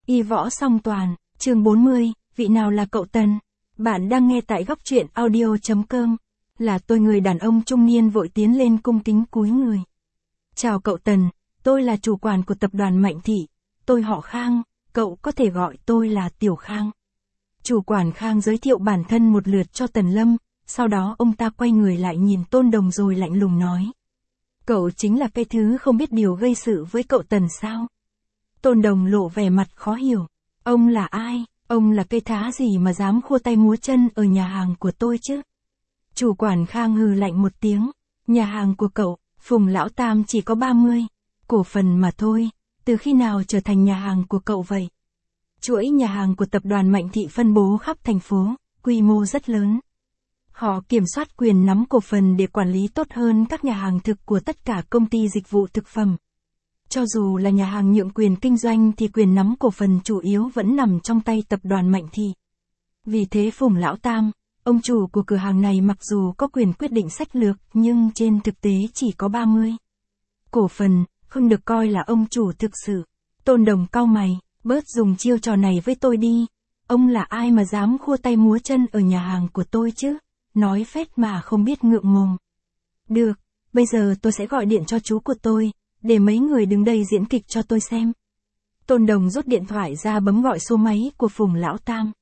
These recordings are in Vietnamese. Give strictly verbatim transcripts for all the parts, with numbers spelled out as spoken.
Y võ song toàn, chương bốn mươi, vị nào là cậu Tần? Bạn đang nghe tại góc truyện audio chấm com. Là tôi, người đàn ông trung niên vội tiến lên cung kính cúi người. Chào cậu Tần, tôi là chủ quản của tập đoàn Mạnh Thị, tôi họ Khang, cậu có thể gọi tôi là Tiểu Khang. Chủ quản Khang giới thiệu bản thân một lượt cho Tần Lâm, sau đó ông ta quay người lại nhìn Tôn Đồng rồi lạnh lùng nói. Cậu chính là cái thứ không biết điều gây sự với cậu Tần sao? Tôn Đồng lộ vẻ mặt khó hiểu. Ông là ai? Ông là cây thá gì mà dám khua tay múa chân ở nhà hàng của tôi chứ? Chủ quản Khang hừ lạnh một tiếng. Nhà hàng của cậu, Phùng Lão Tam chỉ có ba mươi cổ phần mà thôi, từ khi nào trở thành nhà hàng của cậu vậy? Chuỗi nhà hàng của tập đoàn Mạnh Thị phân bố khắp thành phố, quy mô rất lớn. Họ kiểm soát quyền nắm cổ phần để quản lý tốt hơn các nhà hàng thực của tất cả công ty dịch vụ thực phẩm. Cho dù là nhà hàng nhượng quyền kinh doanh thì quyền nắm cổ phần chủ yếu vẫn nằm trong tay tập đoàn Mạnh Thị. Vì thế Phùng Lão Tam, ông chủ của cửa hàng này mặc dù có quyền quyết định sách lược nhưng trên thực tế chỉ có ba mươi cổ phần, không được coi là ông chủ thực sự. Tôn Đồng cau mày, bớt dùng chiêu trò này với tôi đi. Ông là ai mà dám khua tay múa chân ở nhà hàng của tôi chứ? Nói phét mà không biết ngượng ngùng. Được, bây giờ tôi sẽ gọi điện cho chú của tôi, để mấy người đứng đây diễn kịch cho tôi xem. Tôn Đồng rút điện thoại ra bấm gọi số máy của Phùng Lão Tam.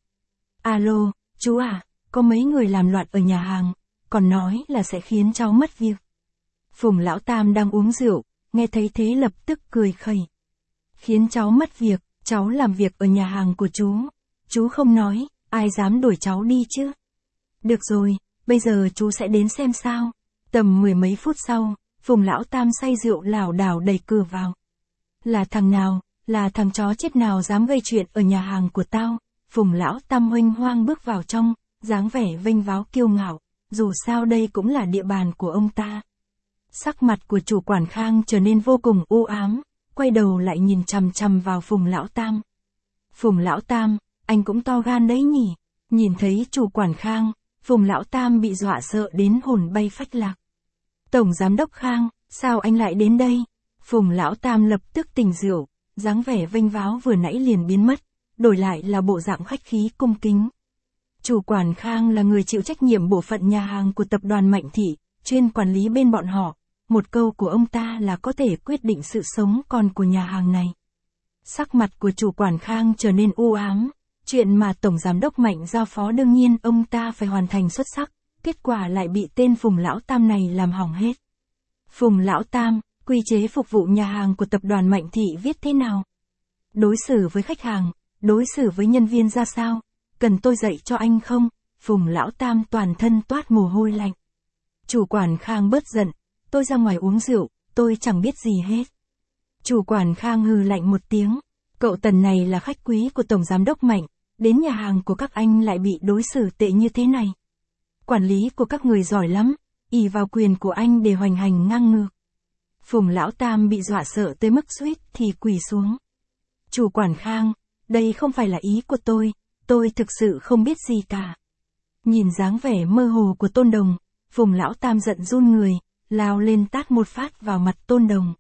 Alo, chú à, có mấy người làm loạn ở nhà hàng, còn nói là sẽ khiến cháu mất việc. Phùng Lão Tam đang uống rượu, nghe thấy thế lập tức cười khẩy. Khiến cháu mất việc, cháu làm việc ở nhà hàng của chú. Chú không nói, ai dám đuổi cháu đi chứ? Được rồi, bây giờ chú sẽ đến xem sao. Tầm mười mấy phút sau, Phùng Lão Tam say rượu lảo đảo đẩy cửa vào. Là thằng nào, là thằng chó chết nào dám gây chuyện ở nhà hàng của tao? Phùng Lão Tam huênh hoang bước vào trong, dáng vẻ vênh váo kiêu ngạo, dù sao đây cũng là địa bàn của ông ta. Sắc mặt của chủ quản Khang trở nên vô cùng u ám, quay đầu lại nhìn chằm chằm vào Phùng Lão Tam. Phùng Lão Tam, anh cũng to gan đấy nhỉ? Nhìn thấy chủ quản Khang, Phùng Lão Tam bị dọa sợ đến hồn bay phách lạc. Tổng giám đốc Khang, sao anh lại đến đây? Phùng Lão Tam lập tức tỉnh rượu, dáng vẻ vênh váo vừa nãy liền biến mất, đổi lại là bộ dạng khách khí cung kính. Chủ quản Khang là người chịu trách nhiệm bộ phận nhà hàng của tập đoàn Mạnh Thị, chuyên quản lý bên bọn họ. Một câu của ông ta là có thể quyết định sự sống còn của nhà hàng này. Sắc mặt của chủ quản Khang trở nên u ám. Chuyện mà Tổng Giám đốc Mạnh giao phó đương nhiên ông ta phải hoàn thành xuất sắc, kết quả lại bị tên Phùng Lão Tam này làm hỏng hết. Phùng Lão Tam, quy chế phục vụ nhà hàng của tập đoàn Mạnh Thị viết thế nào? Đối xử với khách hàng, đối xử với nhân viên ra sao? Cần tôi dạy cho anh không? Phùng Lão Tam toàn thân toát mồ hôi lạnh. Chủ quản Khang bớt giận, tôi ra ngoài uống rượu, tôi chẳng biết gì hết. Chủ quản Khang hừ lạnh một tiếng, cậu Tần này là khách quý của Tổng Giám đốc Mạnh, đến nhà hàng của các anh lại bị đối xử tệ như thế này. Quản lý của các người giỏi lắm, ỷ vào quyền của anh để hoành hành ngang ngược. Phùng Lão Tam bị dọa sợ tới mức suýt thì quỳ xuống. Chủ quản Khang, đây không phải là ý của tôi, tôi thực sự không biết gì cả. Nhìn dáng vẻ mơ hồ của Tôn Đồng, Phùng Lão Tam giận run người, lao lên tát một phát vào mặt Tôn Đồng.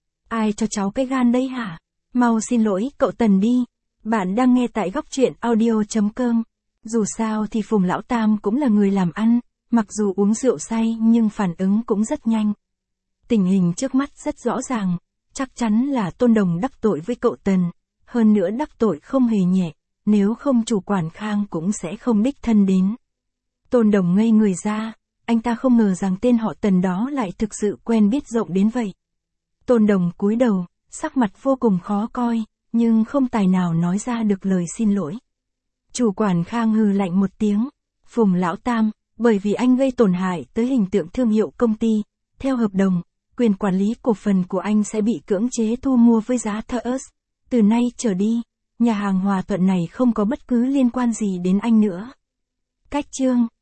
Ai cho cháu cái gan đây hả? Mau xin lỗi cậu Tần đi. Bạn đang nghe tại góc truyện audio chấm com. Dù sao thì Phùng Lão Tam cũng là người làm ăn, mặc dù uống rượu say nhưng phản ứng cũng rất nhanh. Tình hình trước mắt rất rõ ràng, chắc chắn là Tôn Đồng đắc tội với cậu Tần, hơn nữa đắc tội không hề nhẹ, nếu không chủ quản Khang cũng sẽ không đích thân đến. Tôn Đồng ngây người ra, anh ta không ngờ rằng tên họ Tần đó lại thực sự quen biết rộng đến vậy. Tôn Đồng cúi đầu, sắc mặt vô cùng khó coi, nhưng không tài nào nói ra được lời xin lỗi. Chủ quản Khang hừ lạnh một tiếng, Phùng Lão Tam, bởi vì anh gây tổn hại tới hình tượng thương hiệu công ty, theo hợp đồng, quyền quản lý cổ phần của anh sẽ bị cưỡng chế thu mua với giá thấp. Từ nay trở đi, nhà hàng Hòa Thuận này không có bất cứ liên quan gì đến anh nữa. Cách chương